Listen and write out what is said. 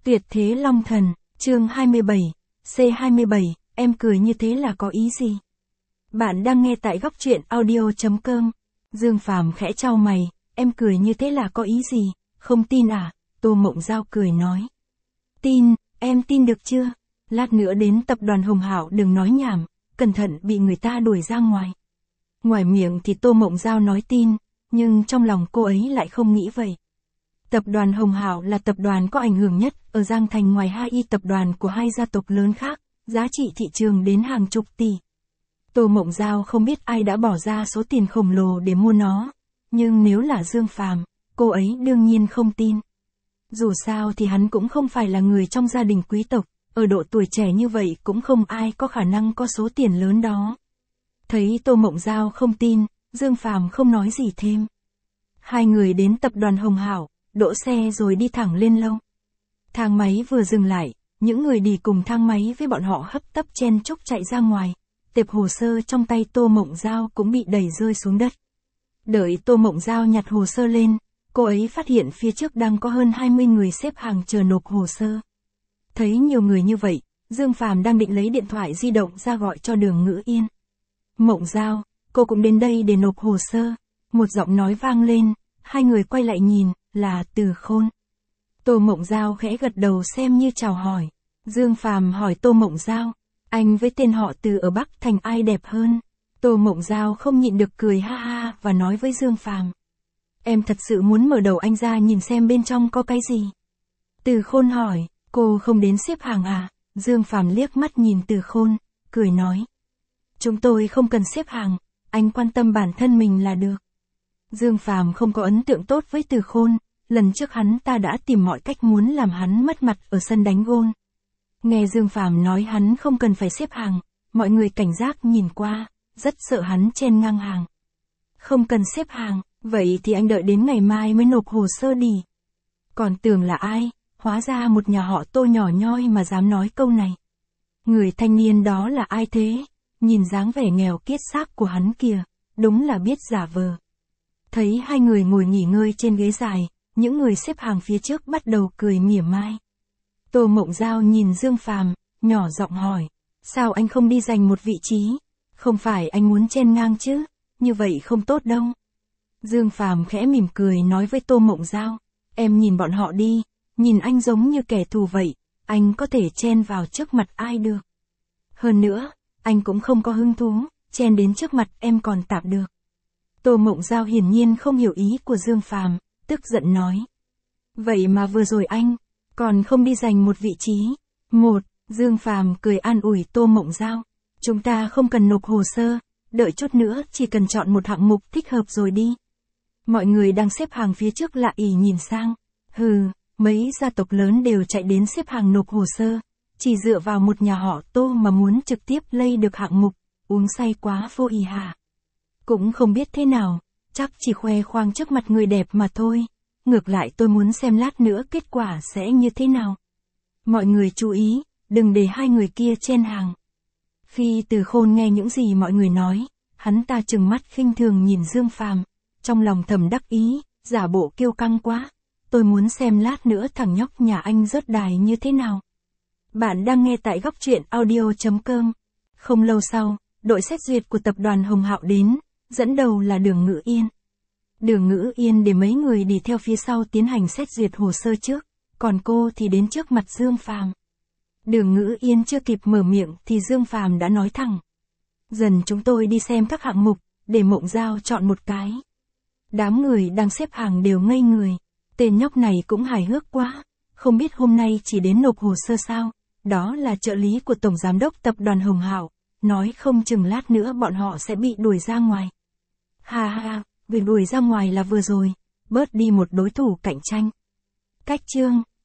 Tuyệt thế Long Thần, chương 27, C27, em cười như thế là có ý gì? Bạn đang nghe tại góc truyện audio.com. Dương Phàm khẽ chau mày, em cười như thế là có ý gì? Không tin à? Tô Mộng Giao cười nói. Tin, em tin được chưa? Lát nữa đến tập đoàn Hồng Hảo đừng nói nhảm, cẩn thận bị người ta đuổi ra ngoài. Ngoài miệng thì Tô Mộng Giao nói tin, nhưng trong lòng cô ấy lại không nghĩ vậy. Tập đoàn Hồng Hảo là tập đoàn có ảnh hưởng nhất ở Giang Thành ngoài hai tập đoàn của hai gia tộc lớn khác, giá trị thị trường đến hàng chục tỷ. Tô Mộng Giao không biết ai đã bỏ ra số tiền khổng lồ để mua nó, nhưng nếu là Dương Phàm, cô ấy đương nhiên không tin. Dù sao thì hắn cũng không phải là người trong gia đình quý tộc, ở độ tuổi trẻ như vậy cũng không ai có khả năng có số tiền lớn đó. Thấy Tô Mộng Giao không tin, Dương Phàm không nói gì thêm. Hai người đến tập đoàn Hồng Hảo, đỗ xe rồi đi thẳng lên lầu. Thang máy vừa dừng lại, những người đi cùng thang máy với bọn họ hấp tấp chen chúc chạy ra ngoài. Tệp hồ sơ trong tay Tô Mộng Giao cũng bị đẩy rơi xuống đất. Đợi Tô Mộng Giao nhặt hồ sơ lên, cô ấy phát hiện phía trước đang có hơn 20 người xếp hàng chờ nộp hồ sơ. Thấy nhiều người như vậy, Dương Phàm đang định lấy điện thoại di động ra gọi cho Đường Ngữ Yên. Mộng Giao, cô cũng đến đây để nộp hồ sơ. Một giọng nói vang lên, hai người quay lại nhìn, là Từ Khôn. Tô Mộng Giao khẽ gật đầu xem như chào hỏi. Dương Phàm hỏi Tô Mộng Giao, anh với tên họ Từ ở Bắc Thành ai đẹp hơn? Tô Mộng Giao không nhịn được cười ha ha và nói với Dương Phàm. Em thật sự muốn mở đầu anh ra nhìn xem bên trong có cái gì. Từ Khôn hỏi, cô không đến xếp hàng à? Dương Phàm liếc mắt nhìn Từ Khôn, cười nói. Chúng tôi không cần xếp hàng, anh quan tâm bản thân mình là được. Dương Phàm không có ấn tượng tốt với Từ Khôn, lần trước hắn ta đã tìm mọi cách muốn làm hắn mất mặt ở sân đánh gôn. Nghe Dương Phàm nói hắn không cần phải xếp hàng, mọi người cảnh giác nhìn qua, rất sợ hắn chen ngang hàng. Không cần xếp hàng, vậy thì anh đợi đến ngày mai mới nộp hồ sơ đi. Còn tưởng là ai, hóa ra một nhà họ Tô nhỏ nhoi mà dám nói câu này. Người thanh niên đó là ai thế? Nhìn dáng vẻ nghèo kiết xác của hắn kìa, đúng là biết giả vờ. Thấy hai người ngồi nghỉ ngơi trên ghế dài, những người xếp hàng phía trước bắt đầu cười mỉa mai. Tô Mộng Giao nhìn Dương Phàm, nhỏ giọng hỏi, sao anh không đi giành một vị trí? Không phải anh muốn chen ngang chứ, như vậy không tốt đâu. Dương Phàm khẽ mỉm cười nói với Tô Mộng Giao, em nhìn bọn họ đi, nhìn anh giống như kẻ thù vậy, anh có thể chen vào trước mặt ai được. Hơn nữa, anh cũng không có hứng thú, chen đến trước mặt em còn tạp được. Tô Mộng Giao hiển nhiên không hiểu ý của Dương Phàm, tức giận nói. Vậy mà vừa rồi anh, còn không đi giành một vị trí. Dương Phàm cười an ủi Tô Mộng Giao. Chúng ta không cần nộp hồ sơ, đợi chút nữa chỉ cần chọn một hạng mục thích hợp rồi đi. Mọi người đang xếp hàng phía trước lạ ỉ nhìn sang. Mấy gia tộc lớn đều chạy đến xếp hàng nộp hồ sơ. Chỉ dựa vào một nhà họ Tô mà muốn trực tiếp lây được hạng mục, uống say quá vô ý hả? Cũng không biết thế nào, chắc chỉ khoe khoang trước mặt người đẹp mà thôi. Ngược lại tôi muốn xem lát nữa kết quả sẽ như thế nào. Mọi người chú ý, đừng để hai người kia chen hàng. Khi Từ Khôn nghe những gì mọi người nói, hắn ta trừng mắt khinh thường nhìn Dương Phàm, trong lòng thầm đắc ý, giả bộ kiêu căng quá. Tôi muốn xem lát nữa thằng nhóc nhà anh rớt đài như thế nào. Bạn đang nghe tại góc truyện audio.com. Không lâu sau, đội xét duyệt của tập đoàn Hồng Hạo đến, dẫn đầu là Đường Ngữ Yên. Đường Ngữ Yên để mấy người đi theo phía sau tiến hành xét duyệt hồ sơ trước, còn cô thì đến trước mặt Dương Phàm. Đường Ngữ Yên chưa kịp mở miệng thì Dương Phàm đã nói thẳng. Dần chúng tôi đi xem các hạng mục, để Mộng Giao chọn một cái. Đám người đang xếp hàng đều ngây người, tên nhóc này cũng hài hước quá, không biết hôm nay chỉ đến nộp hồ sơ sao, đó là trợ lý của Tổng Giám đốc Tập đoàn Hồng Hảo, nói không chừng lát nữa bọn họ sẽ bị đuổi ra ngoài. Ha ha, việc đuổi ra ngoài là vừa rồi, bớt đi một đối thủ cạnh tranh. Cách chương